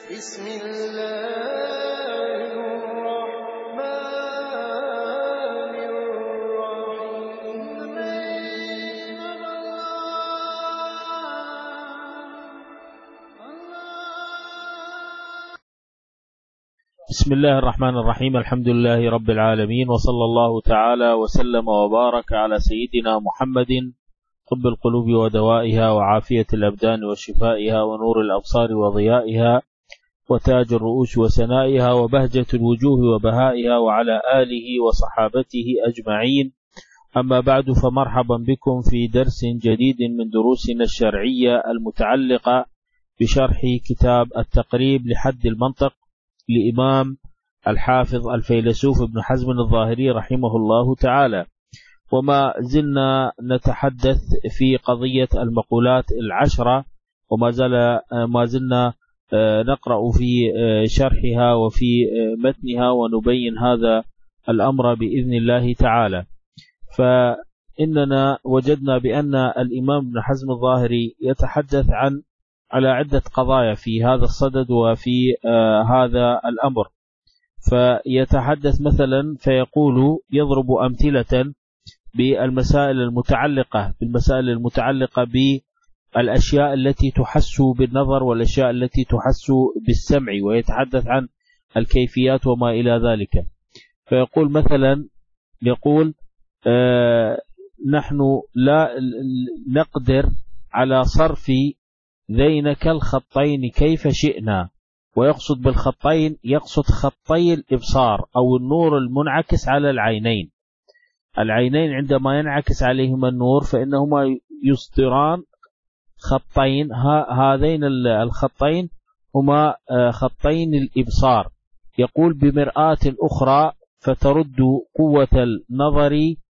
بسم الله الرحمن الرحيم. بسم الله الرحمن الرحيم. الحمد لله رب العالمين، وصلى الله تعالى وسلم وبارك على سيدنا محمد، طب القلوب ودوائها وعافية الأبدان وشفائها ونور الأبصار وضيائها وتاج الرؤوس وسنائها وبهجة الوجوه وبهائها، وعلى آله وصحابته أجمعين. أما بعد، فمرحبا بكم في درس جديد من دروسنا الشرعية المتعلقة بشرح كتاب التقريب لحد المنطق لإمام الحافظ الفيلسوف ابن حزم الظاهري رحمه الله تعالى. وما زلنا نتحدث في قضية المقولات العشرة، وما زلنا نقرأ في شرحها وفي متنها ونبين هذا الأمر بإذن الله تعالى. فإننا وجدنا بأن الإمام ابن حزم الظاهري يتحدث على عدة قضايا في هذا الصدد وفي هذا الأمر. فيتحدث مثلا فيقول يضرب أمثلة بالمسائل المتعلقة بالأشياء التي تحس بالنظر والأشياء التي تحس بالسمع، ويتحدث عن الكيفيات وما إلى ذلك. فيقول مثلا نحن لا نقدر على صرف ذينك الخطين كيف شئنا، ويقصد بالخطين يقصد خطي الإبصار أو النور المنعكس على العينين عندما ينعكس عليهما النور فإنهما يصدران خطين، هذين الخطين هما خطين الإبصار. يقول بمرآة أخرى فترد قوة النظر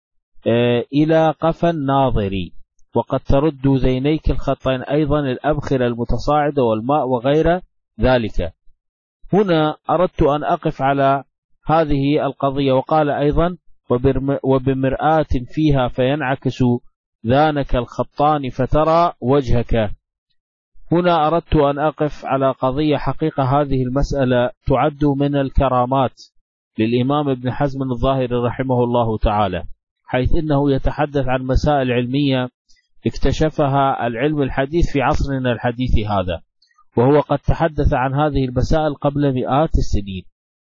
إلى قفا الناظر، وقد ترد ذينيك الخطين أيضا الأبخرة المتصاعدة والماء وغير ذلك. هنا أردت أن أقف على هذه القضية. وقال أيضا وبمرآة فيها فينعكس ذانك الخطان فترى وجهك. هنا أردت أن أقف على قضية حقيقة. هذه المسألة تعد من الكرامات للإمام ابن حزم الظاهري رحمه الله تعالى، حيث إنه يتحدث عن مسائل علمية اكتشفها العلم الحديث في عصرنا الحديث هذا، وهو قد تحدث عن هذه المسائل قبل مئات السنين.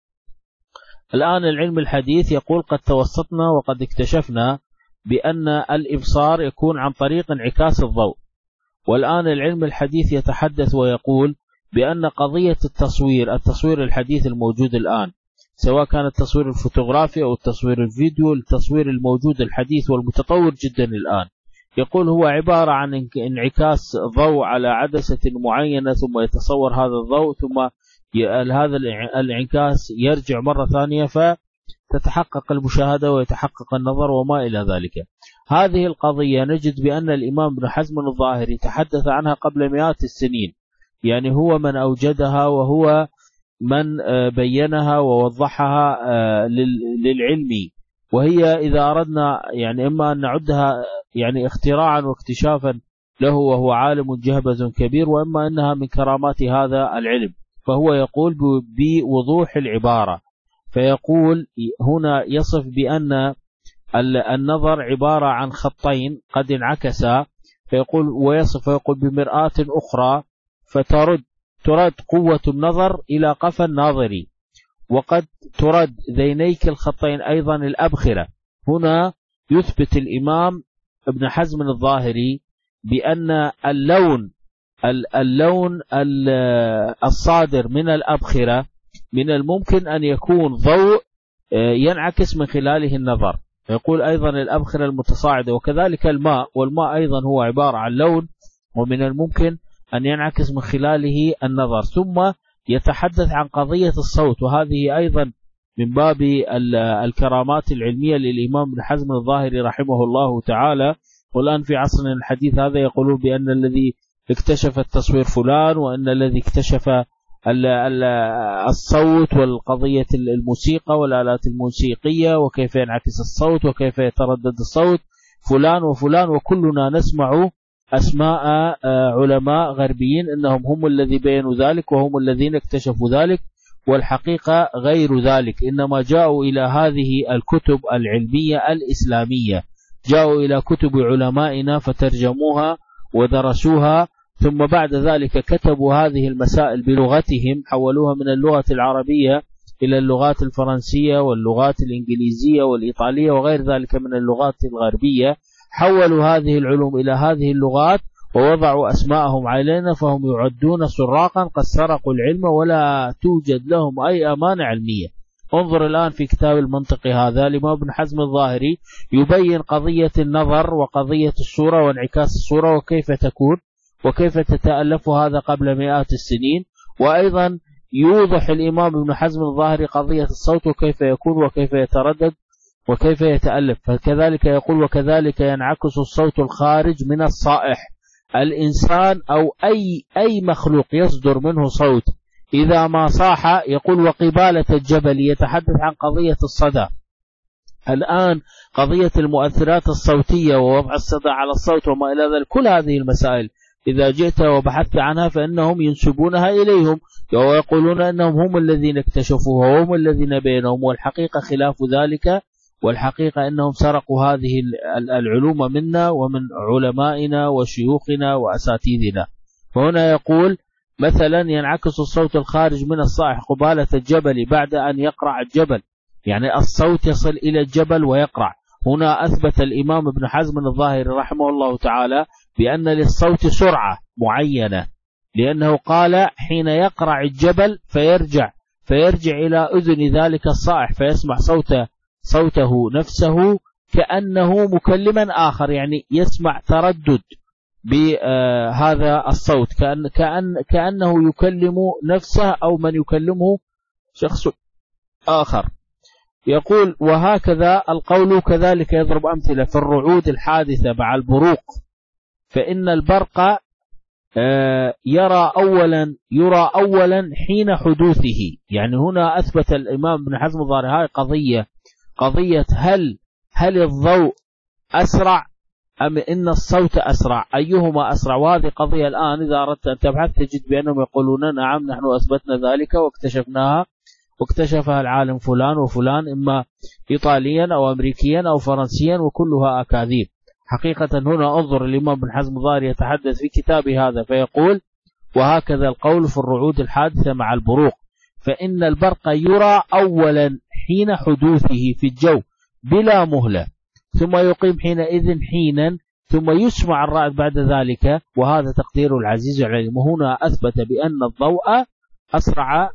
الآن العلم الحديث يقول قد توسطنا وقد اكتشفنا بأن الإبصار يكون عن طريق انعكاس الضوء. والآن العلم الحديث يتحدث ويقول بأن قضية التصوير الحديث الموجود الآن، سواء كان التصوير الفوتوغرافي أو التصوير الفيديو، التصوير الموجود الحديث والمتطور جدا الآن، يقول هو عبارة عن انعكاس ضوء على عدسة معينة، ثم يتصور هذا الضوء، ثم هذا الانعكاس يرجع مرة ثانية فتتحقق المشاهدة ويتحقق النظر وما إلى ذلك. هذه القضية نجد بأن الإمام ابن حزم الظاهري تحدث عنها قبل مئات السنين، يعني هو من أوجدها وهو من بينها ووضحها للعلم. وهي إذا أردنا يعني إما أن نعدها يعني اختراعا واكتشافا له وهو عالم جهبذ كبير، وإما أنها من كرامات هذا العلم. فهو يقول بوضوح العبارة، فيقول هنا يصف بأن النظر عبارة عن خطين قد انعكسا، فيقول ويقول بمرآة أخرى فترد قوة النظر إلى قفا الناظر، وقد ترد ذينيك الخطين أيضا الأبخرة. هنا يثبت الإمام ابن حزم الظاهري بأن اللون الصادر من الأبخرة من الممكن أن يكون ضوء ينعكس من خلاله النظر. يقول أيضا الأبخرة المتصاعدة، وكذلك الماء، والماء أيضا هو عبارة عن لون ومن الممكن أن ينعكس من خلاله النظر. ثم يتحدث عن قضية الصوت، وهذه أيضا من باب الكرامات العلمية للإمام ابن حزم الظاهري رحمه الله تعالى. والآن في عصرنا الحديث هذا يقولون بأن الذي اكتشف التصوير فلان، وأن الذي اكتشف الصوت والقضية الموسيقى والآلات الموسيقية وكيف ينعكس الصوت وكيف يتردد الصوت فلان وفلان، وكلنا نسمع أسماء علماء غربيين أنهم هم الذي بينوا ذلك وهم الذين اكتشفوا ذلك، والحقيقة غير ذلك. إنما جاءوا إلى هذه الكتب العلمية الإسلامية، جاءوا إلى كتب علمائنا فترجموها ودرسوها، ثم بعد ذلك كتبوا هذه المسائل بلغتهم، حولوها من اللغة العربية إلى اللغات الفرنسية واللغات الإنجليزية والإيطالية وغير ذلك من اللغات الغربية، حولوا هذه العلوم إلى هذه اللغات ووضعوا أسماءهم علينا، فهم يعدون سراقا قد سرقوا العلم ولا توجد لهم أي أمانة علمية. انظر الآن في كتاب المنطق هذا لما ابن حزم الظاهري يبين قضية النظر وقضية الصورة وانعكاس الصورة وكيف تكون وكيف تتألف هذا قبل مئات السنين، وأيضا يوضح الإمام ابن حزم الظاهري قضية الصوت وكيف يكون وكيف يتردد وكيف يتألف. فكذلك يقول وكذلك ينعكس الصوت الخارج من الصائح، الإنسان أو أي مخلوق يصدر منه صوت إذا ما صاح. يقول وقبالة الجبل، يتحدث عن قضية الصدى. الآن قضية المؤثرات الصوتية ووضع الصدى على الصوت وما إلى ذلك، كل هذه المسائل إذا جئت وبحثت عنها فإنهم ينسبونها إليهم ويقولون أنهم هم الذين اكتشفوها وهم الذين بينهم، والحقيقة خلاف ذلك، والحقيقة أنهم سرقوا هذه العلوم منا ومن علمائنا وشيوخنا وأساتذنا. فهنا يقول مثلا ينعكس الصوت الخارج من الصائح قبالة الجبل بعد أن يقرع الجبل، يعني الصوت يصل إلى الجبل ويقرع. هنا أثبت الإمام ابن حزم الظاهري رحمه الله تعالى بأن للصوت سرعة معينة، لأنه قال حين يقرع الجبل فيرجع إلى أذن ذلك الصائح فيسمع صوته نفسه كأنه مكلما آخر، يعني يسمع تردد بهذا الصوت كأنه يكلم نفسه أو من يكلمه شخص آخر. يقول وهكذا القول كذلك يضرب أمثلة في الرعود الحادثة مع البروق، فإن البرق يرى أولا حين حدوثه. يعني هنا أثبت الإمام ابن حزم الظاهري هاي قضية هل الضوء أسرع أم إن الصوت أسرع، أيهما أسرع؟ وهذه قضية الآن إذا أردت أن تبحث تجد بأنهم يقولون نعم نحن أثبتنا ذلك واكتشفناها واكتشفها العالم فلان وفلان، إما إيطاليا أو أمريكيا أو فرنسيا، وكلها أكاذيب. حقيقة هنا انظر الإمام ابن حزم الظاهري يتحدث في كتابه هذا فيقول وهكذا القول في الرعود الحادثة مع البروق، فإن البرق يرى أولا حين حدوثه في الجو بلا مهلة، ثم يقيم حينئذ حينا، ثم يسمع الرعد بعد ذلك، وهذا تقدير العزيز العليم. وهنا أثبت بأن الضوء أسرع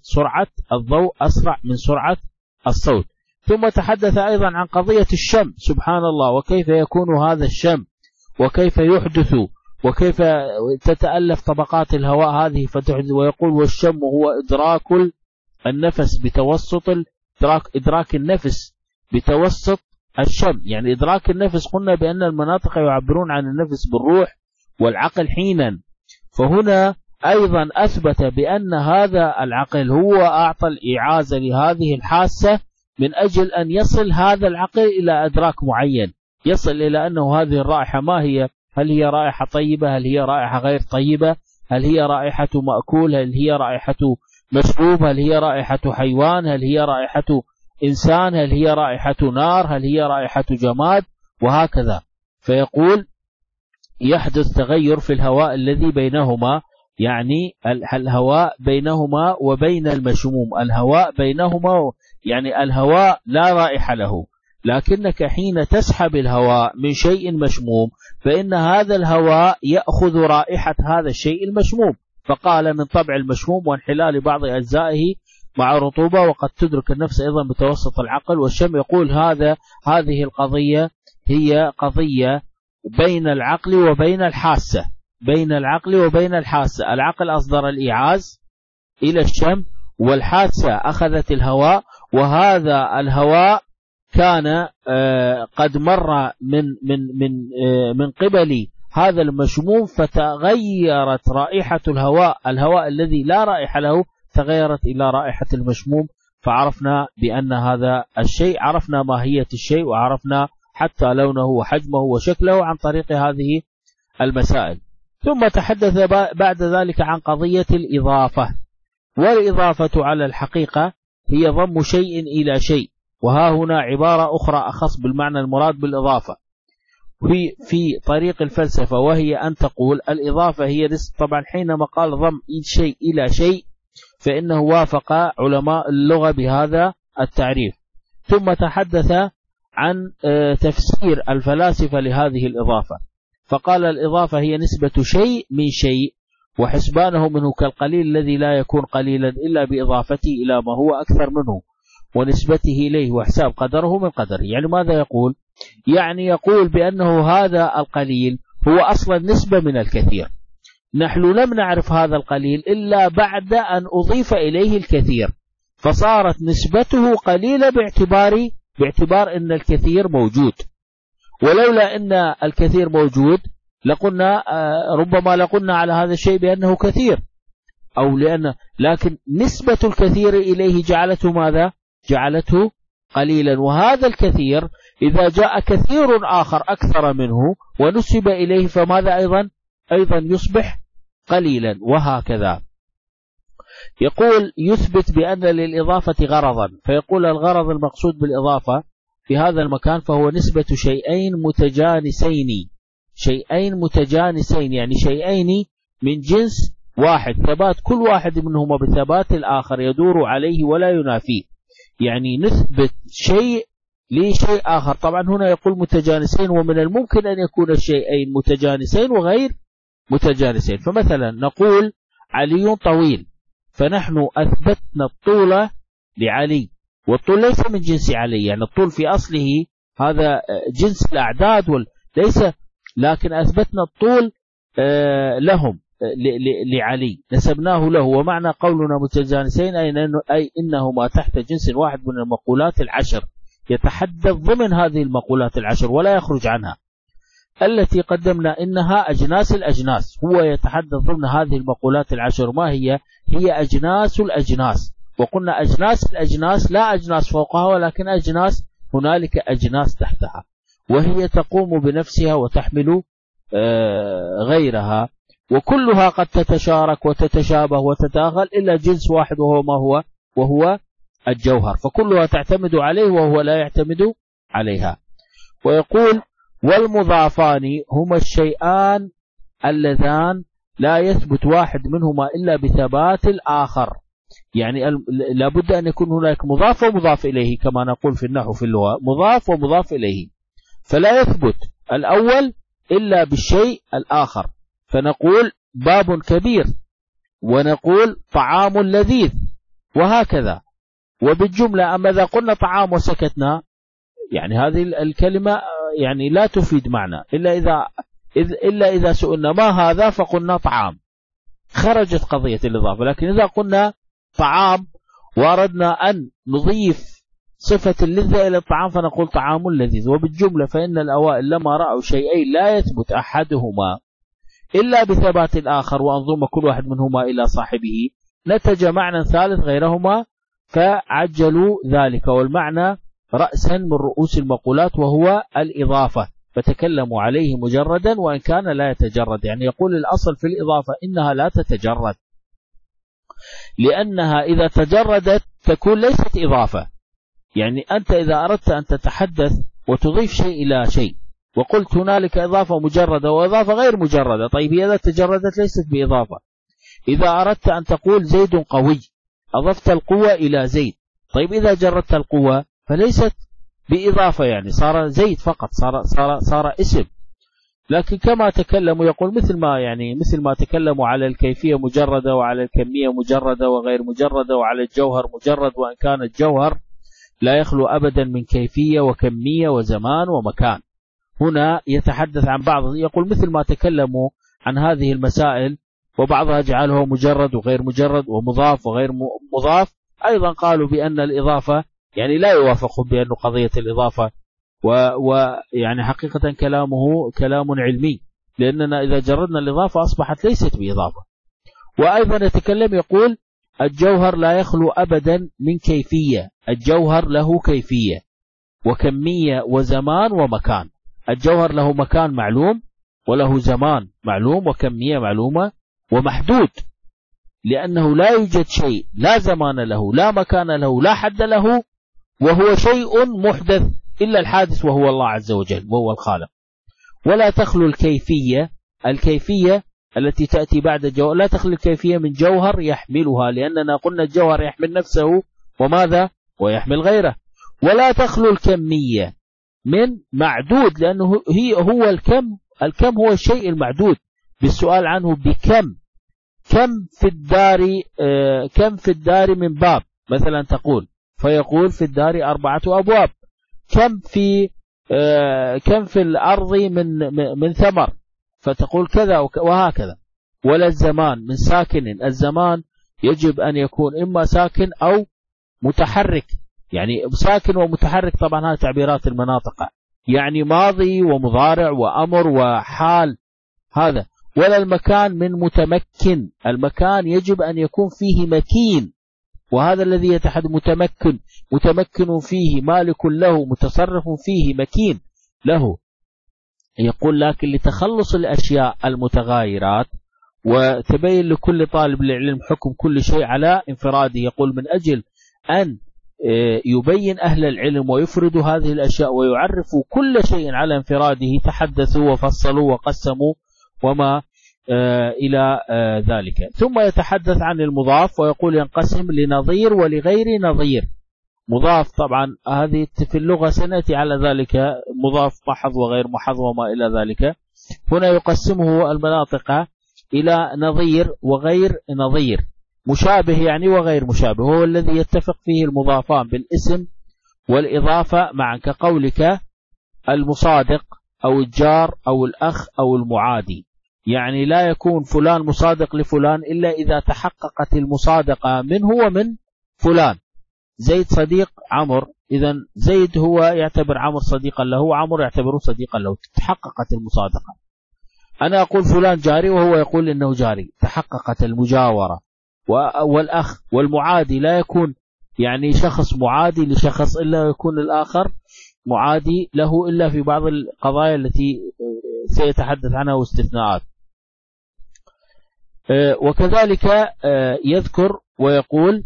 من سرعة الصوت. ثم تحدث أيضا عن قضية الشم، سبحان الله، وكيف يكون هذا الشم وكيف يحدث وكيف تتألف طبقات الهواء هذه فتحدث. ويقول والشم هو إدراك النفس بتوسط إدراك النفس بتوسط الشم، يعني إدراك النفس. قلنا بأن المناطق يعبرون عن النفس بالروح والعقل حينا، فهنا أيضا أثبت بأن هذا العقل هو أعطى الإعازة لهذه الحاسة من أجل أن يصل هذا العقل إلى إدراك معين، يصل إلى أنه هذه الرائحة ما هي، هل هي رائحة طيبة، هل هي رائحة غير طيبة، هل هي رائحة مأكول، هل هي رائحة مشروب، هل هي رائحة حيوان، هل هي رائحة إنسان، هل هي رائحة نار، هل هي رائحة جماد، وهكذا. فيقول يحدث تغير في الهواء الذي بينهما، يعني الهواء بينهما وبين المشموم، الهواء بينهما، يعني الهواء لا رائحة له، لكنك حين تسحب الهواء من شيء مشموم فإن هذا الهواء يأخذ رائحة هذا الشيء المشموم. فقال من طبع المشموم وانحلال بعض أجزائه مع رطوبة، وقد تدرك النفس أيضا بتوسط العقل والشم. يقول هذه القضية هي قضية بين العقل وبين الحاسة، بين العقل وبين الحاسة. العقل أصدر الإيعاز إلى الشم، والحاسة أخذت الهواء، وهذا الهواء كان قد مر من قبل هذا المشموم، فتغيرت رائحة الهواء الذي لا رائحة له تغيرت إلى رائحة المشموم، فعرفنا بأن هذا الشيء، عرفنا ماهية الشيء وعرفنا حتى لونه وحجمه وشكله عن طريق هذه المسائل. ثم تحدث بعد ذلك عن قضية الإضافة. والإضافة على الحقيقة هي ضم شيء إلى شيء، وها هنا عبارة أخرى أخص بالمعنى المراد بالإضافة في طريق الفلسفة، وهي أن تقول الإضافة هي طبعا حينما قال ضم شيء إلى شيء فإنه وافق علماء اللغة بهذا التعريف. ثم تحدث عن تفسير الفلاسفة لهذه الإضافة، فقال الإضافة هي نسبة شيء من شيء وحسبانه منه كالقليل الذي لا يكون قليلا إلا بإضافته إلى ما هو أكثر منه ونسبته إليه وحساب قدره من قدره. يعني ماذا يقول؟ يعني يقول بأنه هذا القليل هو أصلا نسبة من الكثير، نحن لم نعرف هذا القليل إلا بعد أن أضيف إليه الكثير، فصارت نسبته قليلة باعتبار أن الكثير موجود. ولولا أن الكثير موجود لقلنا ربما لقلنا على هذا الشيء بأنه كثير، أو لكن نسبة الكثير إليه جعلته ماذا؟ جعلته قليلا. وهذا الكثير إذا جاء كثير آخر أكثر منه ونسب إليه فماذا أيضا يصبح قليلا، وهكذا. يقول يثبت بأن للإضافة غرضا، فيقول الغرض المقصود بالإضافة في هذا المكان فهو نسبة شيئين متجانسين، يعني شيئين من جنس واحد، ثبات كل واحد منهما بثبات الآخر يدور عليه ولا ينافيه. يعني نثبت شيء لشيء آخر. طبعا هنا يقول متجانسين، ومن الممكن أن يكون الشيئين متجانسين وغير متجانسين. فمثلا نقول علي طويل، فنحن أثبتنا الطول لعلي، والطول ليس من جنس علي، يعني الطول في أصله هذا جنس الأعداد ليس، لكن أثبتنا الطول لهم لعلي نسبناه له. ومعنى قولنا متجانسين أي إنهما تحت جنس واحد من المقولات العشر، يتحدث ضمن هذه المقولات العشر ولا يخرج عنها، التي قدمنا إنها أجناس الأجناس. هو يتحدث ضمن هذه المقولات العشر. ما هي أجناس الأجناس، وقلنا أجناس الأجناس لا أجناس فوقها ولكن أجناس، هنالك أجناس تحتها، وهي تقوم بنفسها وتحمل غيرها، وكلها قد تتشارك وتتشابه وتتأغل إلا جنس واحد وهو الجوهر، فكلها تعتمد عليه وهو لا يعتمد عليها. ويقول والمضافان هما الشيئان اللذان لا يثبت واحد منهما إلا بثبات الآخر. يعني لابد أن يكون هناك مضاف ومضاف إليه، كما نقول في النحو في اللغة مضاف ومضاف إليه، فلا يثبت الأول إلا بالشيء الآخر. فنقول باب كبير، ونقول طعام لذيذ، وهكذا. وبالجملة أما إذا قلنا طعام وسكتنا، يعني هذه الكلمة يعني لا تفيد معنى إلا إذا سئلنا ما هذا فقلنا طعام، خرجت قضية الإضافة. لكن إذا قلنا طعام وأردنا أن نضيف صفة اللذة إلى الطعام فنقول طعام لذيذ. وبالجملة فإن الأوائل لما رأوا شيئين لا يثبت أحدهما إلا بثبات الآخر وأنظم كل واحد منهما إلى صاحبه، نتج معنى ثالث غيرهما فعجلوا ذلك، والمعنى رأسا من رؤوس المقولات وهو الإضافة، فتكلموا عليه مجردا وإن كان لا يتجرد. يعني يقول الأصل في الإضافة إنها لا تتجرد، لأنها إذا تجردت تكون ليست إضافة. يعني أنت إذا أردت أن تتحدث وتضيف شيء إلى شيء وقلت هنالك إضافة مجردة وإضافة غير مجردة، طيب إذا تجردت ليست بإضافة. إذا أردت أن تقول زيد قوي أضفت القوة إلى زيد، طيب إذا جردت القوة فليست بإضافة، يعني صار زيد فقط، صار اسم. لكن كما تكلموا يقول مثل ما تكلموا على الكيفية مجردة وعلى الكمية مجردة وغير مجردة وعلى الجوهر مجرد، وأن كان الجوهر لا يخلو أبدا من كيفية وكمية وزمان ومكان. هنا يتحدث عن بعض، يقول مثل ما تكلموا عن هذه المسائل وبعضها جعله مجرد وغير مجرد ومضاف وغير مضاف، أيضا قالوا بأن الإضافة يعني لا يوافقون بأن قضية الإضافة، ويعني حقيقة كلامه كلام علمي، لأننا إذا جردنا الإضافة أصبحت ليست بإضافة. وأيضا يتكلم يقول الجوهر لا يخلو أبدا من كيفية، الجوهر له كيفية وكمية وزمان ومكان. الجوهر له مكان معلوم وله زمان معلوم وكمية معلومة ومحدود، لأنه لا يوجد شيء لا زمان له لا مكان له لا حد له، وهو شيء محدث إلا الحادث وهو الله عز وجل وهو الخالق. ولا تخلو الكيفية التي تأتي بعد الجوهر، لا تخلو الكيفية من جوهر يحملها، لأننا قلنا الجوهر يحمل نفسه وماذا؟ ويحمل غيره. ولا تخلو الكمية من معدود، لأنه هو الكم هو الشيء المعدود بالسؤال عنه بكم. كم في الدار من باب مثلا تقول، فيقول في الدار 4 أبواب. كم في الأرض من ثمر، فتقول كذا وهكذا. ولا الزمان من ساكن، الزمان يجب أن يكون إما ساكن أو متحرك، يعني ساكن ومتحرك طبعا هذه تعبيرات المناطق، يعني ماضي ومضارع وأمر وحال هذا. ولا المكان من متمكن، المكان يجب أن يكون فيه مكين، وهذا الذي يتحد متمكن فيه، مالك له، متصرف فيه، مكين له. يقول لكن لتخلص الأشياء المتغايرات وتبين لكل طالب العلم حكم كل شيء على انفراده، يقول من أجل أن يبين أهل العلم ويفردوا هذه الأشياء ويعرفوا كل شيء على انفراده، تحدثوا وفصلوا وقسموا وما إلى ذلك. ثم يتحدث عن المضاف ويقول ينقسم لنظير ولغير نظير. مضاف طبعا هذه في اللغة سنأتي على ذلك، مضاف محض وغير محض وما إلى ذلك. هنا يقسمه المناطق إلى نظير وغير نظير، مشابه يعني وغير مشابه، هو الذي يتفق فيه المضافان بالاسم والإضافة معا، كقولك المصادق أو الجار أو الأخ أو المعادي. يعني لا يكون فلان مصادق لفلان إلا إذا تحققت المصادقة منه ومن فلان. زيد صديق عمر، إذا زيد هو يعتبر عمر صديقا له، عمر يعتبره صديقا له، تحققت المصادقة. أنا أقول فلان جاري وهو يقول إنه جاري، تحققت المجاورة. والأخ والمعادي لا يكون يعني شخص معادي لشخص إلا يكون الآخر معادي له إلا في بعض القضايا التي سيتحدث عنها واستثناءات. وكذلك يذكر ويقول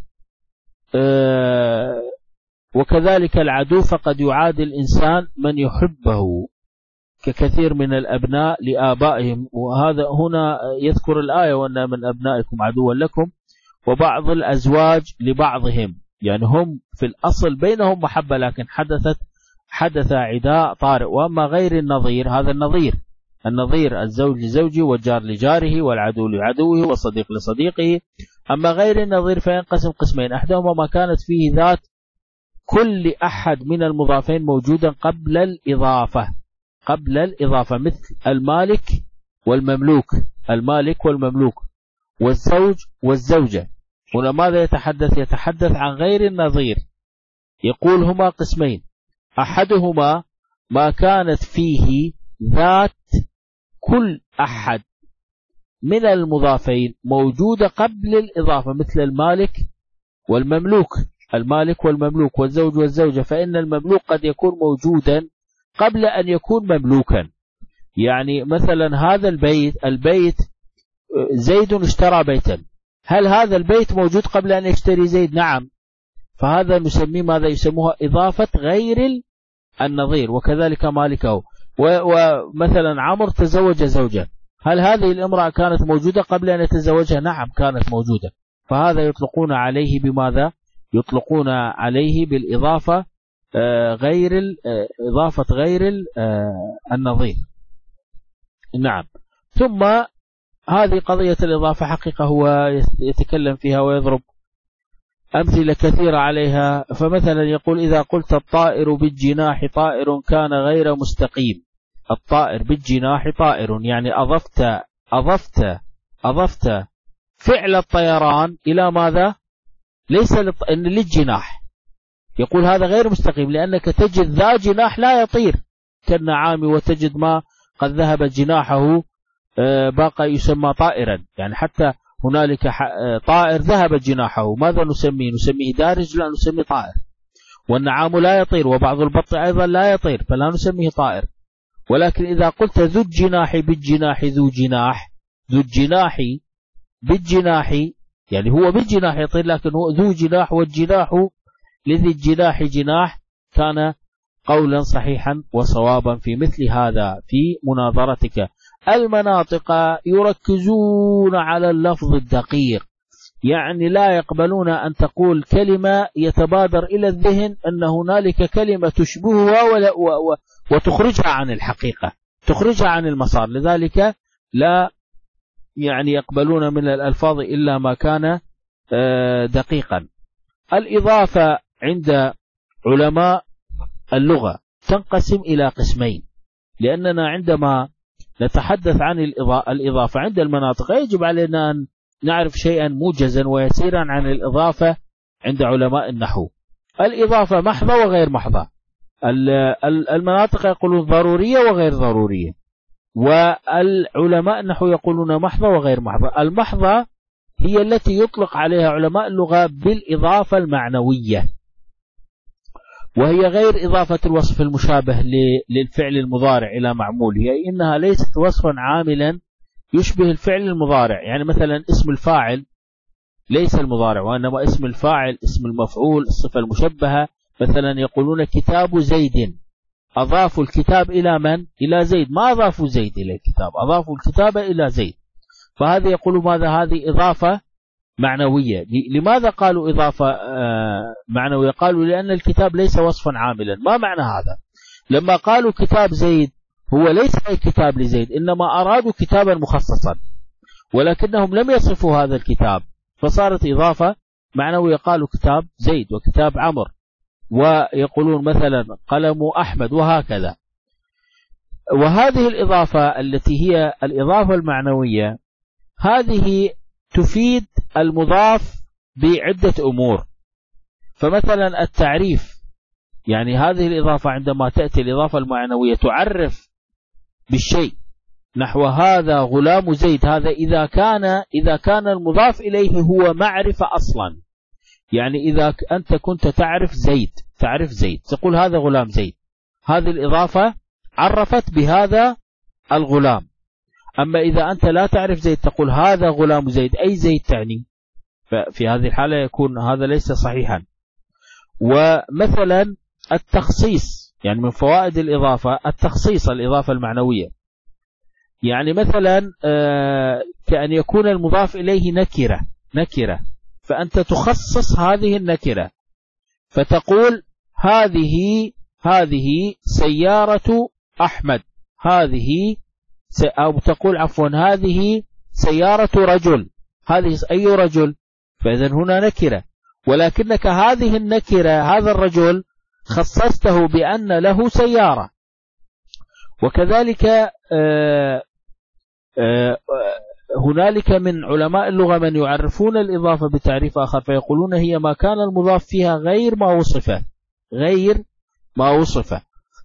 وكذلك العدو فقد يعادي الإنسان من يحبه ككثير من الأبناء لآبائهم. وهذا هنا يذكر الآية وأن من أبنائكم عدوا لكم، وبعض الأزواج لبعضهم، يعني هم في الأصل بينهم محبة لكن حدث عداء طارئ. وأما غير النظير، هذا النظير الزوج لزوجه والجار لجاره والعدو لعدوه والصديق لصديقه. أما غير النظير فينقسم قسمين، أحدهما ما كانت فيه ذات كل أحد من المضافين موجودا قبل الإضافة مثل المالك والمملوك والزوج والزوجة. هنا ماذا يتحدث عن غير النظير، يقول هما قسمين، أحدهما ما كانت فيه ذات كل أحد من المضافين موجودة قبل الإضافة مثل المالك والمملوك والزوج والزوجة. فإن المملوك قد يكون موجودا قبل أن يكون مملوكا، يعني مثلا هذا البيت زيد اشترى بيتا، هل هذا البيت موجود قبل أن يشتري زيد؟ نعم، فهذا نسميه ماذا؟ يسموها إضافة غير النظير. وكذلك مالكه. ومثلا عمر تزوج زوجة، هل هذه الامرأة كانت موجودة قبل أن يتزوجها؟ نعم كانت موجودة، فهذا يطلقون عليه بماذا؟ يطلقون عليه بالإضافة إضافة غير النظير. نعم. ثم هذه قضية الإضافة حقيقة هو يتكلم فيها ويضرب أمثلة كثيرة عليها. فمثلا يقول إذا قلت الطائر بالجناح طائر كان غير مستقيم. الطائر بالجناح طائر، يعني أضفت فعل الطيران إلى ماذا؟ ليس للجناح. يقول هذا غير مستقيم، لأنك تجد ذا جناح لا يطير كالنعام، وتجد ما قد ذهب جناحه باقى يسمى طائرا. يعني حتى هنالك طائر ذهب جناحه، ماذا نسميه دارج؟ لا نسميه طائر. والنعام لا يطير، وبعض البط أيضا لا يطير فلا نسميه طائر. ولكن إذا قلت ذو الجناح بالجناح ذو جناح، ذو الجناح بالجناح يعني هو بالجناح يطير، لكن هو ذو جناح، والجناح لذي الجناح جناح، كان قولا صحيحا وصوابا في مثل هذا في مناظرتك. المناطق يركزون على اللفظ الدقيق، يعني لا يقبلون أن تقول كلمة يتبادر إلى الذهن أن هنالك كلمة تشبهها وتخرجها عن الحقيقة، تخرجها عن المسار. لذلك لا يعني يقبلون من الألفاظ إلا ما كان دقيقا. الإضافة عند علماء اللغة تنقسم إلى قسمين، لأننا عندما نتحدث عن الإضافة عند المناطق يجب علينا أن نعرف شيئا موجزا ويسيرا عن الإضافة عند علماء النحو. الإضافة محضة وغير محضة. المناطق يقولون ضرورية وغير ضرورية، والعلماء النحو يقولون محضة وغير محضة. المحضة هي التي يطلق عليها علماء اللغة بالإضافة المعنوية، وهي غير إضافة الوصف المشابه للفعل المضارع إلى معموله، أي إنها ليست وصفا عاملا يشبه الفعل المضارع. يعني مثلا اسم الفاعل ليس المضارع، وإنما اسم الفاعل اسم المفعول الصفة المشبهة. مثلا يقولون كتاب زيد، أضافوا الكتاب إلى من؟ إلى زيد، ما أضافوا زيد إلى الكتاب، أضافوا الكتاب إلى زيد. فهذا يقولوا ماذا؟ هذه إضافة معنوية. لماذا قالوا إضافة معنوية؟ قالوا لأن الكتاب ليس وصفا عاملا. ما معنى هذا؟ لما قالوا كتاب زيد هو ليس أي كتاب لزيد، إنما أرادوا كتابا مخصصا، ولكنهم لم يصفوا هذا الكتاب، فصارت إضافة معنوية. قالوا كتاب زيد وكتاب عمر، ويقولون مثلا قلم أحمد، وهكذا. وهذه الإضافة التي هي الإضافة المعنوية هذه تفيد المضاف بعدة أمور. فمثلا التعريف، يعني هذه الإضافة عندما تأتي الإضافة المعنوية تعرف بالشيء، نحو هذا غلام زيد، هذا إذا كان المضاف إليه هو معرفة أصلا. يعني إذا أنت كنت تعرف زيد تقول هذا غلام زيد، هذه الإضافة عرفت بهذا الغلام. أما إذا أنت لا تعرف زيد تقول هذا غلام زيد، أي زيد تعني؟ ففي هذه الحالة يكون هذا ليس صحيحا. ومثلا التخصيص، يعني من فوائد الإضافة التخصيص، الإضافة المعنوية. يعني مثلا كأن يكون المضاف إليه نكرة، فأنت تخصص هذه النكرة، فتقول هذه سيارة أحمد، أو تقول عفوا هذه سيارة رجل، هذه أي رجل؟ فإذن هنا نكرة، ولكنك هذه النكرة هذا الرجل خصصته بأن له سيارة. وكذلك هنالك من علماء اللغة من يعرفون الإضافة بتعريف آخر، فيقولون هي ما كان المضاف فيها غير ما وصفه.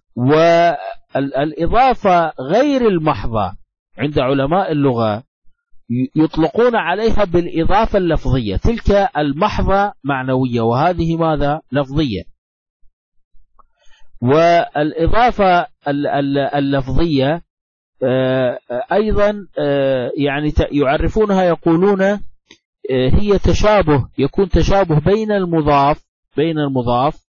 والإضافة غير المحضة عند علماء اللغة يطلقون عليها بالإضافة اللفظية، تلك المحضة معنوية وهذه ماذا؟ لفظية. والإضافة اللفظية أيضا يعني يعرفونها، يقولون هي تشابه، يكون تشابه بين المضاف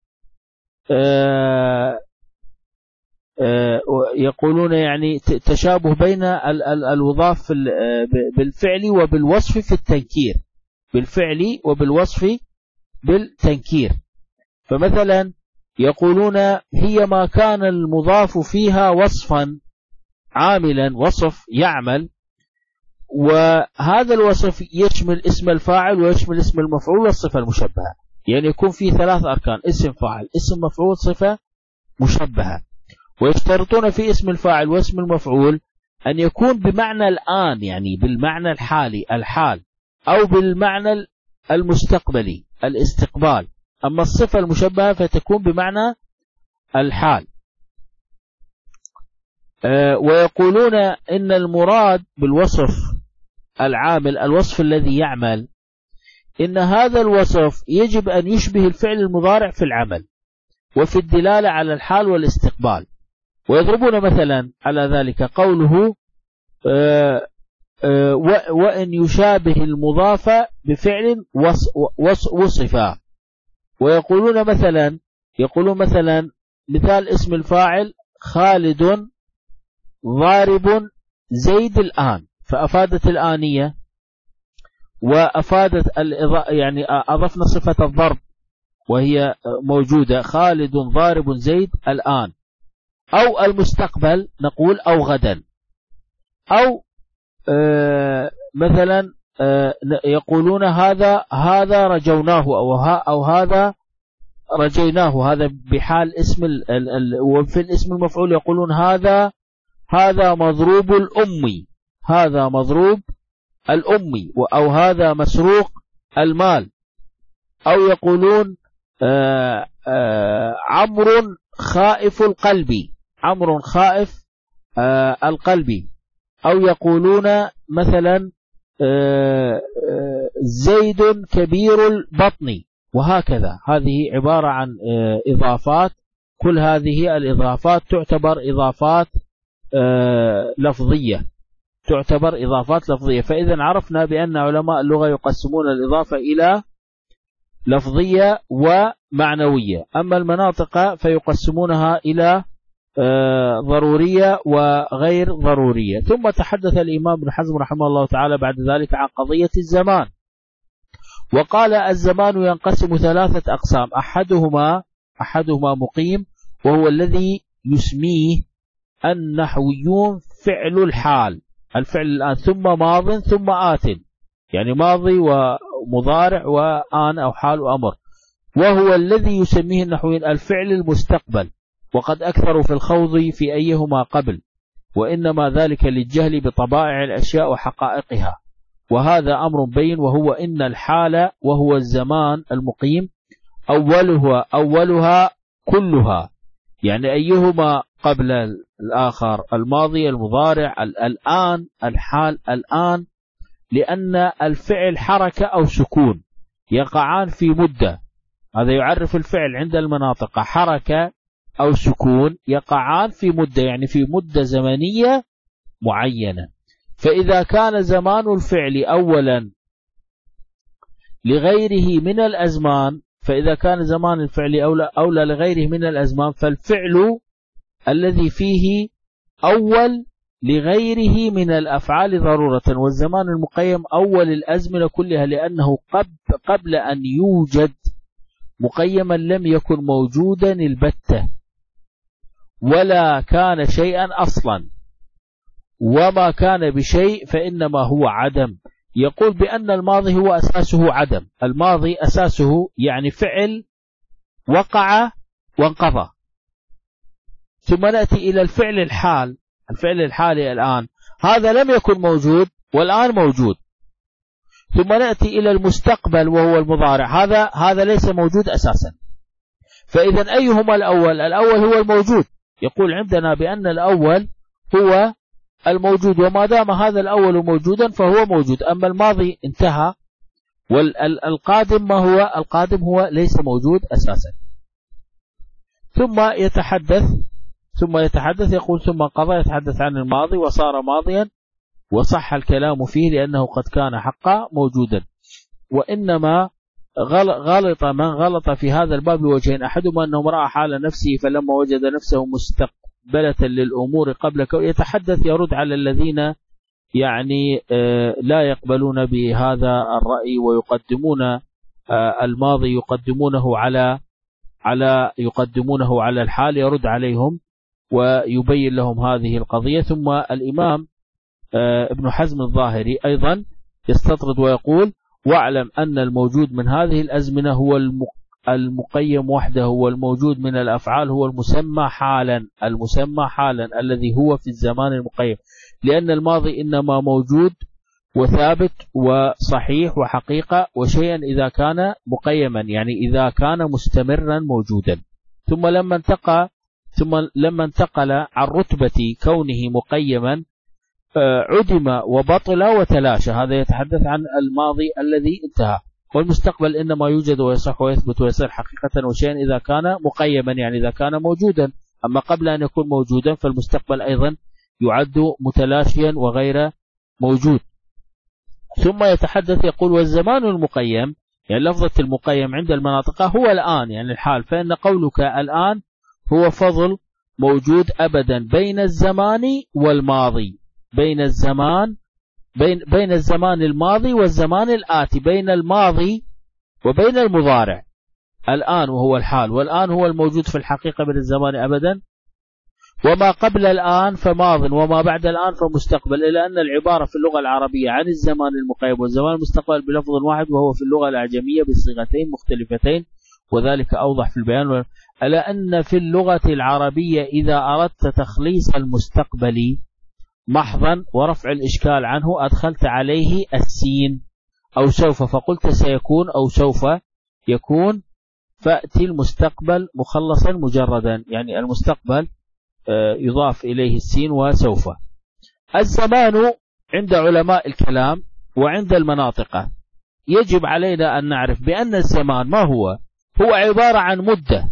يقولون يعني تشابه بين المضاف بالفعل وبالوصف في التنكير، بالفعل وبالوصف بالتنكير. فمثلا يقولون هي ما كان المضاف فيها وصفا عاملا، وصف يعمل، وهذا الوصف يشمل اسم الفاعل ويشمل اسم المفعول والصفة المشبهة. يعني يكون فيه 3 أركان: اسم فاعل، اسم مفعول، صفة مشبهة. ويشترطون في اسم الفاعل واسم المفعول أن يكون بمعنى الآن، يعني بالمعنى الحالي الحال، أو بالمعنى المستقبلي الاستقبال. أما الصفة المشبهة فتكون بمعنى الحال. ويقولون إن المراد بالوصف العامل الوصف الذي يعمل، إن هذا الوصف يجب أن يشبه الفعل المضارع في العمل وفي الدلالة على الحال والاستقبال. ويضربون مثلا على ذلك قوله وإن يشابه المضاف بفعل وصفا. ويقولون مثلا مثال اسم الفاعل خالد ضارب زيد الآن، فأفادت الآنية وأفادت يعني أضفنا صفة الضرب وهي موجودة، خالد ضارب زيد الآن. أو المستقبل نقول أو غدا. أو مثلا يقولون هذا رجوناه أو هذا رجيناه، هذا بحال اسم وفي الاسم المفعول يقولون هذا مضروب الأمي، هذا مضروب الأمي، أو هذا مسروق المال. أو يقولون عمرو خائف القلب، عمرو خائف القلب. أو يقولون مثلا زيد كبير البطن، وهكذا. هذه عبارة عن إضافات، كل هذه الإضافات تعتبر إضافات لفظية، تعتبر إضافات لفظية. فإذا عرفنا بأن علماء اللغة يقسمون الإضافة إلى لفظية ومعنوية. أما المناطق فيقسمونها إلى ضرورية وغير ضرورية. ثم تحدث الإمام ابن حزم رحمه الله تعالى بعد ذلك عن قضية الزمان، وقال الزمان ينقسم 3 أقسام. أحدهما مقيم، وهو الذي يسميه النحويون فعل الحال، الفعل الآن ثم ماض ثم آت، يعني ماضي ومضارع وآن أو حال وأمر. وهو الذي يسميه النحويون الفعل المستقبل، وقد أكثروا في الخوض في أيهما قبل، وإنما ذلك للجهل بطبائع الأشياء وحقائقها. وهذا أمر بين، وهو إن الحال وهو الزمان المقيم أولها كلها، يعني أيهما قبل الآخر، الماضي المضارع الآن الحال الآن، لأن الفعل حركة أو سكون يقعان في مدة. هذا يعرف الفعل عند المناطق، حركة أو سكون يقعان في مدة، يعني في مدة زمنية معينة. فإذا كان زمان الفعل أولا لغيره من الأزمان، فإذا كان زمان الفعل أولى لغيره من الأزمان، فالفعل الذي فيه أول لغيره من الأفعال ضرورة. والزمان المقيم أول الأزمنة كلها، لأنه قبل أن يوجد مقيما لم يكن موجودا البتة، ولا كان شيئا أصلا، وما كان بشيء فإنما هو عدم. يقول بأن الماضي هو أساسه عدم، الماضي أساسه يعني فعل وقع وانقضى. ثم نأتي إلى الفعل الحال، الفعل الحالي الآن، هذا لم يكن موجود والآن موجود. ثم نأتي إلى المستقبل وهو المضارع، هذا ليس موجود أساسا. فإذا أيهما الأول؟ الأول هو الموجود. يقول عندنا بأن الأول هو الموجود، وما دام هذا الأول موجودا فهو موجود. أما الماضي انتهى، والقادم ما هو؟ القادم هو ليس موجود أساسا. ثم يتحدث يقول ثم قضى، يتحدث عن الماضي وصار ماضيا وصح الكلام فيه لأنه قد كان حقا موجودا. وإنما غلط من غلط في هذا الباب بوجهين: أحدهما أنه رأى حال نفسه فلما وجد نفسه مستقبلة للأمور قبل يتحدث يرد على الذين يعني لا يقبلون بهذا الرأي ويقدمون الماضي يقدمونه على الحال، يرد عليهم ويبين لهم هذه القضية. ثم الإمام ابن حزم الظاهري أيضا يستطرد ويقول: واعلم أن الموجود من هذه الأزمنة هو المقيم وحده، والموجود من الأفعال هو المسمى حالا الذي هو في الزمان المقيم، لأن الماضي إنما موجود وثابت وصحيح وحقيقة وشيئا إذا كان مقيما، يعني إذا كان مستمرا موجودا. ثم لما انتقل عن رتبة كونه مقيما عدم وبطل وتلاشى. هذا يتحدث عن الماضي الذي انتهى. والمستقبل إنما يوجد ويصح ويثبت ويصير حقيقة وشيئا إذا كان مقيما، يعني إذا كان موجودا. أما قبل أن يكون موجودا فالمستقبل أيضا يعد متلاشيا وغير موجود. ثم يتحدث يقول والزمان المقيم، يعني لفظة المقيم عند المناطق هو الآن، يعني الحال، فإن قولك الآن هو فضل موجود أبدا بين الزمان والماضي، بين الزمان الماضي والزمان الآتي، بين الماضي وبين المضارع. الآن وهو الحال، والآن هو الموجود في الحقيقة من الزمان أبدا، وما قبل الآن فماض، وما بعد الآن فمستقبل، إلى أن العبارة في اللغة العربية عن الزمان المقيم والزمان المستقبل بلفظ واحد، وهو في اللغة الأعجمية بصيغتين مختلفتين، وذلك أوضح في البيان. ألا أن في اللغة العربية إذا أردت تخليص المستقبل محضا ورفع الإشكال عنه أدخلت عليه السين أو سوف، فقلت سيكون أو سوف يكون، فأتي المستقبل مخلصا مجردا، يعني المستقبل يضاف إليه السين وسوف. الزمان عند علماء الكلام وعند المناطق يجب علينا أن نعرف بأن الزمان ما هو عبارة عن مدة،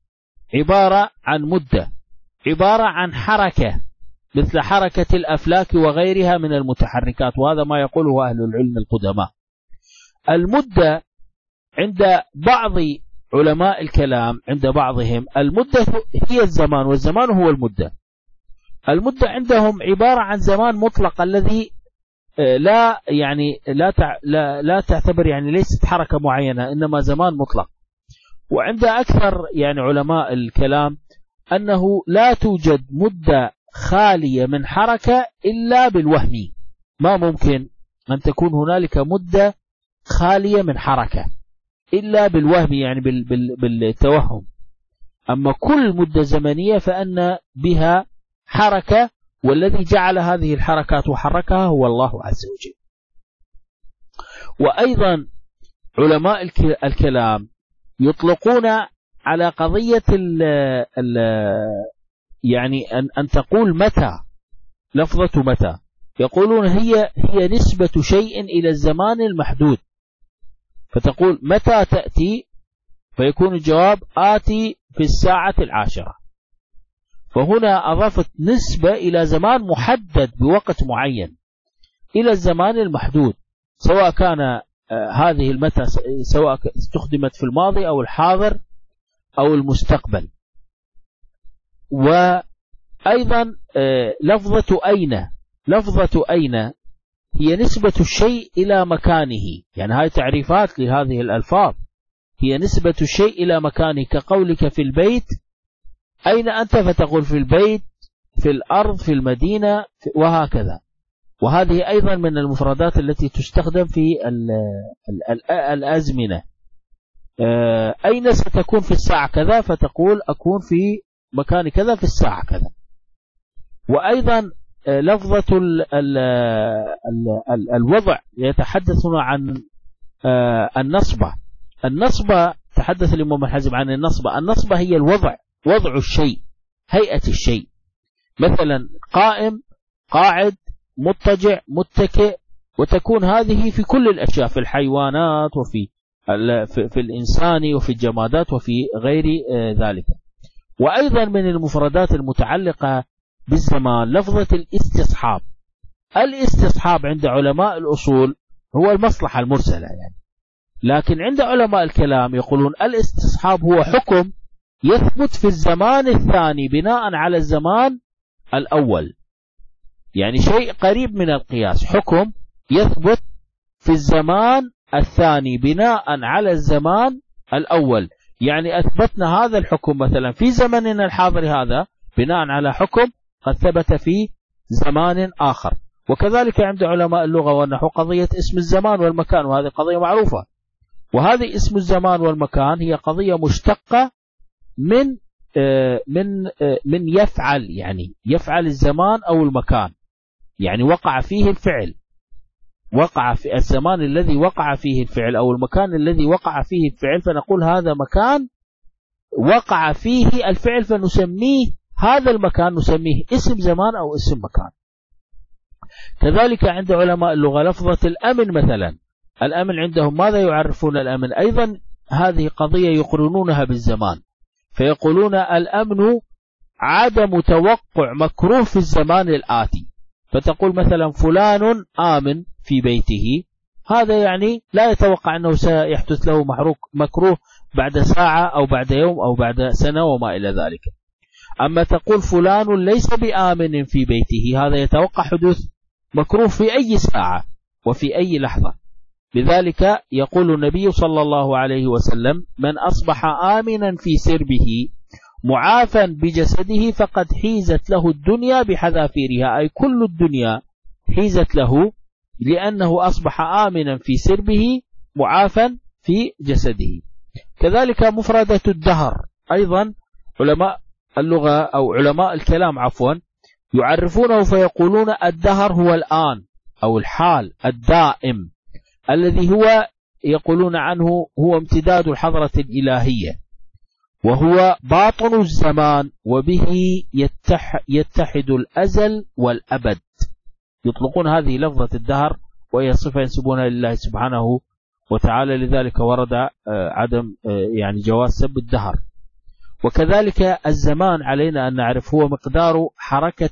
عبارة عن حركة مثل حركة الأفلاك وغيرها من المتحركات، وهذا ما يقوله أهل العلم القدماء. المدة عند بعض علماء الكلام، عند بعضهم المدة هي الزمان، والزمان هو المدة. المدة عندهم عبارة عن زمان مطلق الذي لا تعتبر، يعني ليست حركة معينة، إنما زمان مطلق. وعند أكثر يعني علماء الكلام أنه لا توجد مدة خالية من حركة إلا بالوهم، ما ممكن أن تكون هنالك مدة خالية من حركة إلا بالوهم، يعني بالتوهم. أما كل مدة زمنية فأن بها حركة، والذي جعل هذه الحركات وحركها هو الله عز وجل. وأيضا علماء الكلام يطلقون على قضية يعني أن تقول متى، لفظة متى، يقولون هي نسبة شيء إلى الزمان المحدود، فتقول متى تأتي، فيكون الجواب آتي في الساعة 10. فهنا أضافت نسبة إلى زمان محدد بوقت معين إلى الزمان المحدود، سواء كان هذه المتى سواء استخدمت في الماضي أو الحاضر أو المستقبل. وأيضا لفظة أين هي نسبة الشيء إلى مكانه، يعني هاي تعريفات لهذه الألفاظ، هي نسبة الشيء إلى مكانه، كقولك في البيت أين أنت، فتقول في البيت، في الأرض، في المدينة، وهكذا. وهذه أيضا من المفردات التي تستخدم في الأزمنة. أين ستكون في الساعة كذا، فتقول أكون في مكان كذا في الساعة كذا. وأيضا لفظة الوضع يتحدثون عن النصبة تحدث الإمام الحزم عن النصبة هي الوضع، وضع الشيء، هيئة الشيء، مثلا قائم، قاعد، مضطجع، متكئ، وتكون هذه في كل الأشياء، في الحيوانات وفي في الإنسان وفي الجمادات وفي غير ذلك. وأيضا من المفردات المتعلقة بالزمان لفظة الاستصحاب عند علماء الأصول هو المصلحة المرسلة يعني، لكن عند علماء الكلام يقولون الاستصحاب هو حكم يثبت في الزمان الثاني بناء على الزمان الأول، يعني شيء قريب من القياس، حكم يثبت في الزمان الثاني بناء على الزمان الأول. يعني أثبتنا هذا الحكم مثلا في زمننا الحاضر هذا بناء على حكم قد ثبت في زمان آخر. وكذلك عند علماء اللغة والنحو قضية اسم الزمان والمكان، وهذه قضية معروفة. وهذه اسم الزمان والمكان هي قضية مشتقة من يفعل، يعني يفعل الزمان أو المكان، يعني وقع فيه الفعل، وقع في الزمان الذي وقع فيه الفعل أو المكان الذي وقع فيه الفعل، فنقول هذا مكان وقع فيه الفعل، فنسميه هذا المكان نسميه اسم زمان أو اسم مكان. كذلك عند علماء اللغة لفظة الأمن مثلا، الأمن عندهم ماذا يعرفون الأمن؟ أيضا هذه قضية يقرنونها بالزمان، فيقولون الأمن عدم توقع مكروه في الزمان الآتي، فتقول مثلا فلان آمن في بيته، هذا يعني لا يتوقع أنه سيحدث له مكروه بعد ساعة أو بعد يوم أو بعد سنة وما إلى ذلك. أما تقول فلان ليس بآمن في بيته، هذا يتوقع حدوث مكروه في أي ساعة وفي أي لحظة. لذلك يقول النبي صلى الله عليه وسلم: من أصبح آمنا في سربه معافا بجسده فقد حيزت له الدنيا بحذافيرها، أي كل الدنيا حيزت له لأنه أصبح آمنا في سربه معافا في جسده. كذلك مفردة الدهر أيضا علماء اللغة أو علماء الكلام يعرفونه فيقولون: الدهر هو الآن أو الحال الدائم الذي هو يقولون عنه هو امتداد الحضرة الإلهية، وهو باطن الزمان، وبه يتحد الأزل والأبد. يطلقون هذه لفظة الدهر وهي صفة ينسبونها لله سبحانه وتعالى، لذلك ورد عدم يعني جواز سب الدهر. وكذلك الزمان علينا أن نعرف هو مقدار حركة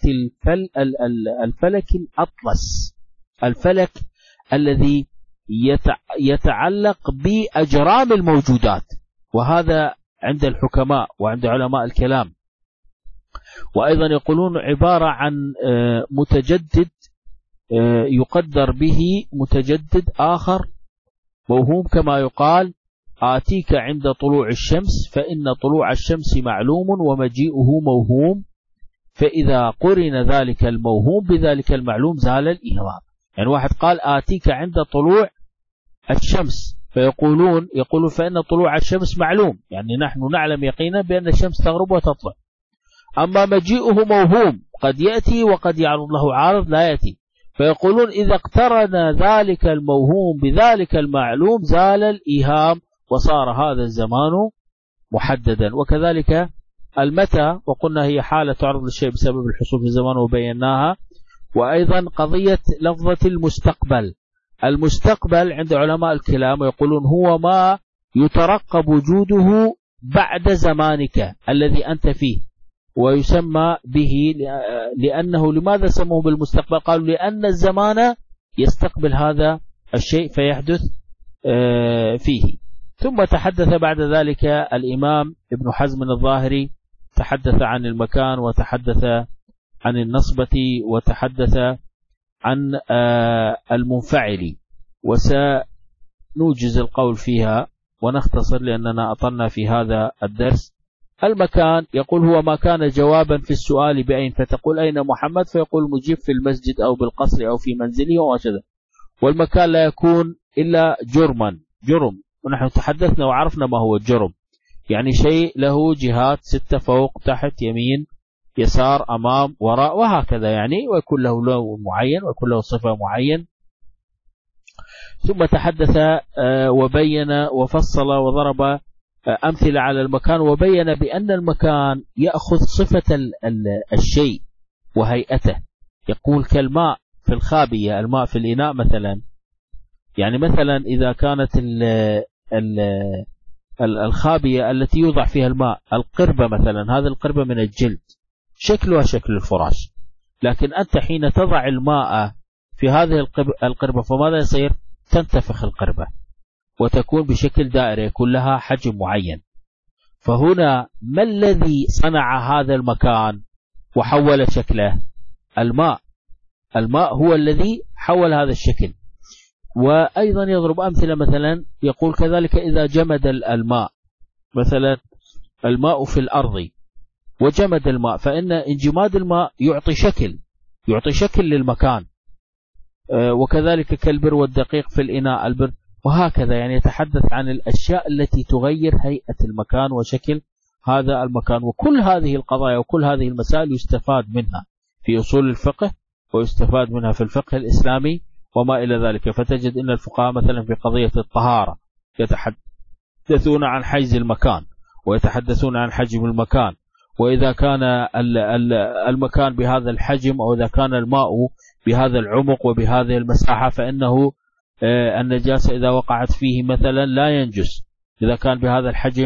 الفلك الأطلس، الفلك الذي يتعلق بأجرام الموجودات، وهذا عند الحكماء وعند علماء الكلام. وأيضا يقولون عبارة عن متجدد يقدر به متجدد آخر موهوم، كما يقال: آتيك عند طلوع الشمس فإن طلوع الشمس معلوم ومجيئه موهوم، فإذا قرن ذلك الموهوم بذلك المعلوم زال الإهمام. يعني واحد قال آتيك عند طلوع الشمس، يقولون فإن طلوع الشمس معلوم، يعني نحن نعلم يقينا بأن الشمس تغرب وتطلع. أما مجيئه موهوم، قد يأتي وقد يعرض له عارض لا يأتي، فيقولون إذا اقترن ذلك الموهوم بذلك المعلوم زال الإيهام وصار هذا الزمان محددا. وكذلك المتى، وقلنا هي حالة تعرض للشيء بسبب الحصول في الزمان وبيناها. وأيضا قضية لفظة المستقبل عند علماء الكلام يقولون هو ما يترقب وجوده بعد زمانك الذي أنت فيه، ويسمى به لأنه لماذا سموه بالمستقبل؟ قالوا لأن الزمان يستقبل هذا الشيء فيحدث فيه. ثم تحدث بعد ذلك الإمام ابن حزم الظاهري، تحدث عن المكان وتحدث عن النصبة وتحدث عن المنفعل، وسنوجز القول فيها ونختصر لأننا أطلنا في هذا الدرس. المكان يقول هو ما كان جوابا في السؤال بأين، فتقول أين محمد، فيقول المجيب في المسجد أو بالقصر أو في منزله وهكذا. والمكان لا يكون إلا جرم، ونحن تحدثنا وعرفنا ما هو الجرم، يعني شيء له جهات 6 فوق تحت يمين يسار أمام وراء وهكذا، يعني ويكون له لون معين ويكون له صفة معين. ثم تحدث وبين وفصل وضرب أمثلة على المكان، وبين بأن المكان يأخذ صفة الشيء وهيئته. يقول كالماء في الخابية، الماء في الإناء مثلا، يعني مثلا إذا كانت الخابية التي يوضع فيها الماء، القربة مثلا، هذه القربة من الجلد شكلها شكل الفراش، لكن أنت حين تضع الماء في هذه القربة فماذا يصير؟ تنتفخ القربة وتكون بشكل دائري، يكون لها حجم معين. فهنا ما الذي صنع هذا المكان وحول شكله؟ الماء هو الذي حول هذا الشكل. وأيضا يضرب أمثلة، مثلا يقول كذلك إذا جمد الماء، مثلا الماء في الأرض وجمد الماء، فإن انجماد الماء يعطي شكل للمكان. وكذلك كالبر والدقيق في الإناء، البر وهكذا، يعني يتحدث عن الأشياء التي تغير هيئة المكان وشكل هذا المكان. وكل هذه القضايا وكل هذه المسائل يستفاد منها في أصول الفقه، ويستفاد منها في الفقه الإسلامي وما إلى ذلك. فتجد أن الفقهاء مثلا في قضية الطهارة يتحدثون عن حيز المكان ويتحدثون عن حجم المكان، وإذا كان المكان بهذا الحجم أو إذا كان الماء بهذا العمق وبهذه المساحة فإنه النجاسة إذا وقعت فيه مثلا لا ينجس، إذا كان بهذا الحجم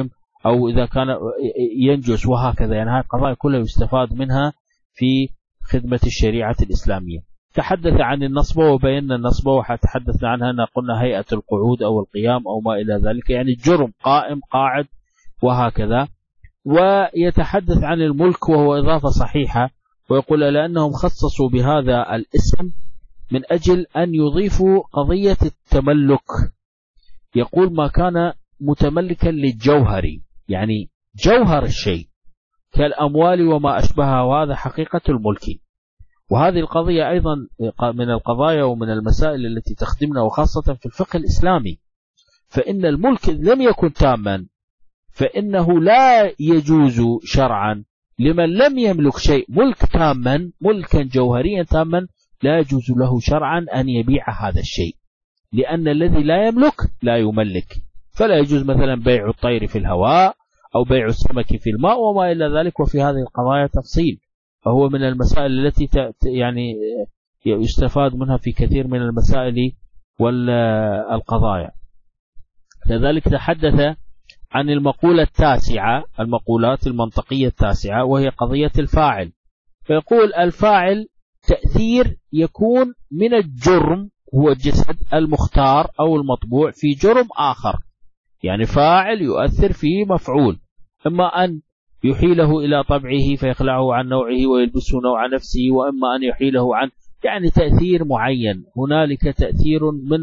أو إذا كان ينجس وهكذا. يعني هذه القضايا كلها يستفاد منها في خدمة الشريعة الإسلامية. تحدث عن النصب وبينا النصب وتحدثنا عنها، قلنا هيئة القعود أو القيام أو ما إلى ذلك، يعني الجرم قائم قاعد وهكذا. ويتحدث عن الملك وهو إضافة صحيحة، ويقول لأنهم خصصوا بهذا الاسم من أجل أن يضيفوا قضية التملك. يقول ما كان متملكا للجوهر، يعني جوهر الشيء كالأموال وما أشبهها، وهذا حقيقة الملك. وهذه القضية أيضا من القضايا ومن المسائل التي تخدمنا، وخاصة في الفقه الإسلامي. فإن الملك لم يكن تاما فإنه لا يجوز شرعا لمن لم يملك شيء ملك تاما، ملكا جوهريا تاما، لا يجوز له شرعا أن يبيع هذا الشيء، لأن الذي لا يملك لا يملك. فلا يجوز مثلا بيع الطير في الهواء أو بيع السمك في الماء وما إلى ذلك. وفي هذه القضايا تفصيل، فهو من المسائل التي يعني يستفاد منها في كثير من المسائل والقضايا. لذلك تحدث عن المقولة التاسعة، المقولات المنطقية التاسعة، وهي قضية الفاعل. فيقول الفاعل تأثير يكون من الجرم، هو الجسد المختار أو المطبوع في جرم آخر. يعني فاعل يؤثر في مفعول، إما أن يحيله إلى طبعه فيخلعه عن نوعه ويلبسه نوع نفسه، وإما أن يحيله عن يعني تأثير معين. هنالك تأثير من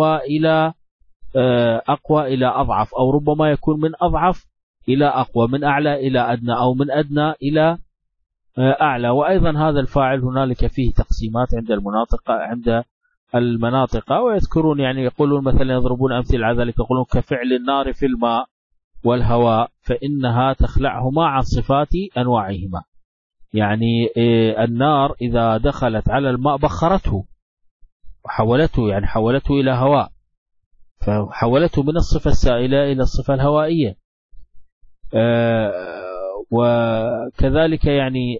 أقوى إلى أضعف، أو ربما يكون من أضعف إلى أقوى، من أعلى إلى أدنى، أو من أدنى إلى أعلى. وأيضا هذا الفاعل هنالك فيه تقسيمات عند المناطق، ويذكرون يعني يقولون مثلا يضربون أمثلة على ذلك، يقولون كفعل النار في الماء والهواء فإنها تخلعهما عن صفات أنواعهما. يعني النار إذا دخلت على الماء بخرته وحولته، يعني حولته إلى هواء، فحولته من الصفة السائلة إلى الصفة الهوائية. وكذلك يعني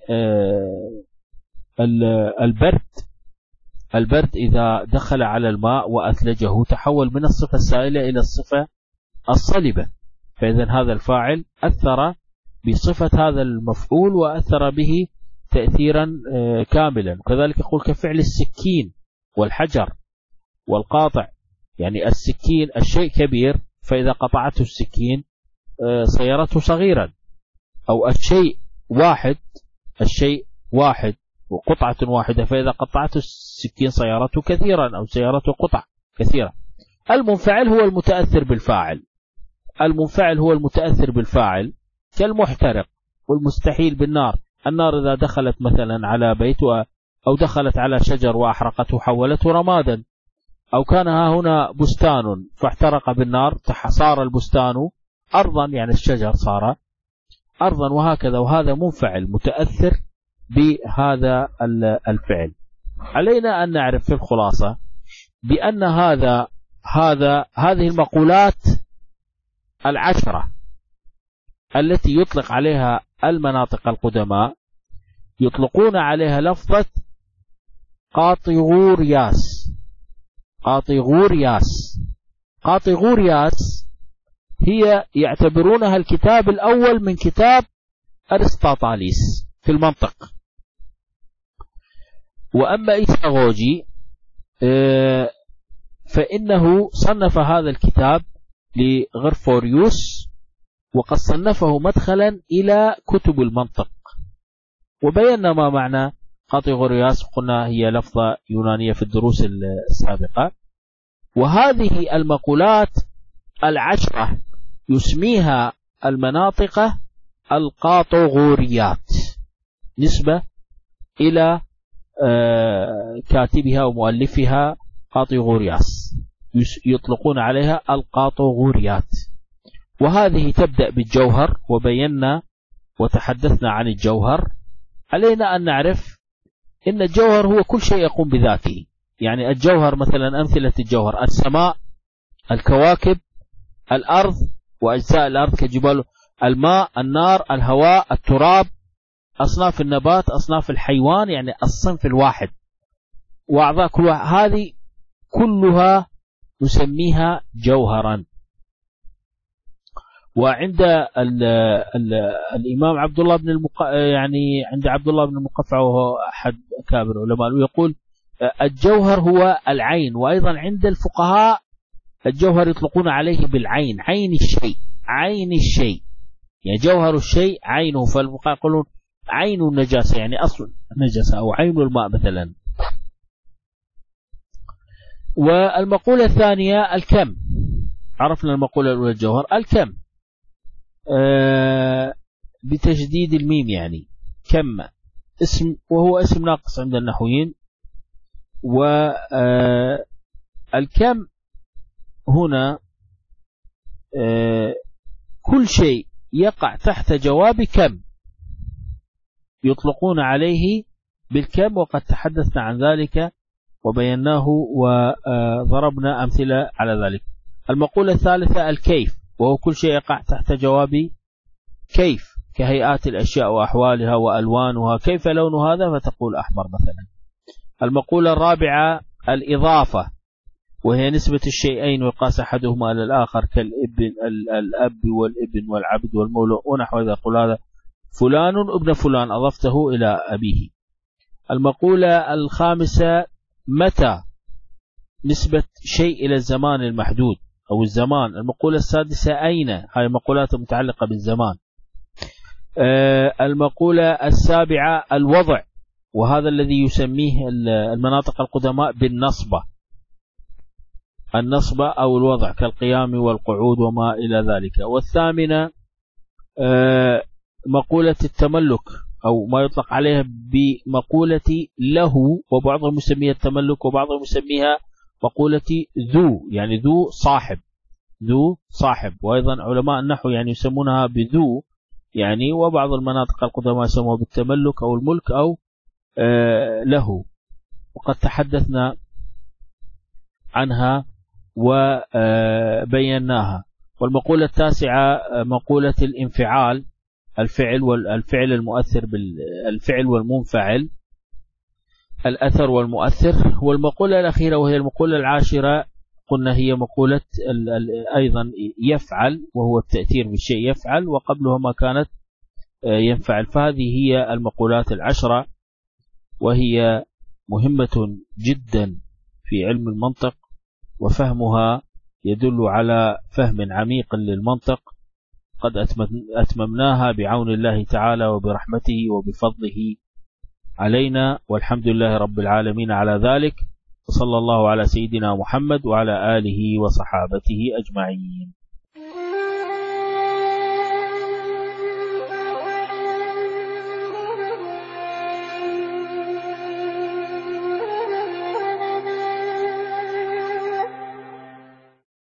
البرد إذا دخل على الماء وأثلجه تحول من الصفة السائلة إلى الصفة الصلبة. فإذا هذا الفاعل أثر بصفة هذا المفعول وأثر به تأثيرا كاملا. وكذلك يقول كفعل السكين والحجر والقاطع. يعني السكين الشيء كبير، فإذا قطعته السكين صيرته صغيرا، أو الشيء واحد وقطعة واحدة، فإذا قطعته السكين صيرته كثيرا أو صيرته قطع كثيرة. المنفعل هو المتأثر بالفاعل، المنفعل هو المتأثر بالفاعل كالمحترق والمستحيل بالنار. النار إذا دخلت مثلا على بيت أو دخلت على شجر وأحرقته حولته رمادا، أو كان هنا بستان فاحترق بالنار صار البستان أرضا، يعني الشجر صار أرضا، وهكذا. وهذا منفعل متأثر بهذا الفعل. علينا أن نعرف في الخلاصة بأن هذه المقولات العشرة التي يطلق عليها المناطق القدماء يطلقون عليها لفظة قاطغورياس. قاطغورياس هي يعتبرونها الكتاب الأول من كتاب أرسطاطاليس في المنطق. وأما إيثاغوجي فإنه صنف هذا الكتاب لغرفوريوس، وقد صنفه مدخلا إلى كتب المنطق. وبينا ما معنى قاطغورياس، قلنا هي لفظة يونانية في الدروس السابقة. وهذه المقولات العشرة يسميها المناطق القاطغوريات نسبة إلى كاتبها ومؤلفها قاطغورياس، يطلقون عليها القاطغوريات. وهذه تبدأ بالجوهر، وبينا وتحدثنا عن الجوهر. علينا أن نعرف إن الجوهر هو كل شيء يقوم بذاته. يعني الجوهر مثلا أمثلة الجوهر السماء، الكواكب، الأرض وأجزاء الأرض كجبال، الماء، النار، الهواء، التراب، أصناف النبات، أصناف الحيوان، يعني الصنف الواحد وأعضاء كل واحد، هذه كلها نسميها جوهرا. وعند الإمام عبد الله بن يعني عند عبد الله بن المقفع وهو أحد أكابر العلماء يقول الجوهر هو العين. وأيضا عند الفقهاء الجوهر يطلقون عليه بالعين، عين الشيء، عين الشيء يعني جوهر الشيء عينه. فالفقهاء يقولون عين النجاسة يعني أصل النجاسة أو عين الماء مثلا. والمقولة الثانية الكم. عرفنا المقولة الأولى الجوهر، الكم بتشديد الميم يعني كم اسم، وهو اسم ناقص عند النحويين. والكم هنا كل شيء يقع تحت جواب كم يطلقون عليه بالكم، وقد تحدثنا عن ذلك وبيناه وضربنا أمثلة على ذلك. المقولة الثالثة الكيف، وهو كل شيء يقع تحت جواب كيف كهيئات الأشياء وأحوالها وألوانها، كيف لون هذا فتقول أحمر مثلا. المقولة الرابعة الإضافة، وهي نسبة الشيئين ويقاس أحدهما على الآخر الأب والابن والعبد والمولى ونحو ذلك، يقول هذا فلان ابن فلان أضفته إلى أبيه. المقولة الخامسة متى، نسبة شيء إلى الزمان المحدود أو الزمان. المقولة السادسة أين، هاي مقولات متعلقة بالزمان. المقولة السابعة الوضع، وهذا الذي يسميه المناطق القدماء بالنصبة، النصبة أو الوضع كالقيام والقعود وما إلى ذلك. والثامنة مقولة التملك أو ما يطلق عليها بمقولة له، وبعضهم يسميها التملك وبعضهم يسميها مقولة ذو، يعني ذو صاحب، ذو صاحب. وأيضا علماء النحو يعني يسمونها بذو يعني، وبعض المناطق القدماء يسموها بالتملك أو الملك أو له، وقد تحدثنا عنها وبيناها. والمقولة التاسعة مقولة الانفعال، الفعل المؤثر بالفعل والمنفعل، الأثر والمؤثر. والمقولة الأخيرة وهي المقولة العاشرة قلنا هي مقولة أيضا يفعل، وهو التأثير بالشيء يفعل وقبلها ما كانت ينفعل. فهذه هي المقولات العشرة، وهي مهمة جدا في علم المنطق، وفهمها يدل على فهم عميق للمنطق قد أتممناها بعون الله تعالى وبرحمته وبفضله علينا، والحمد لله رب العالمين على ذلك. وصلى الله على سيدنا محمد وعلى آله وصحابته أجمعين.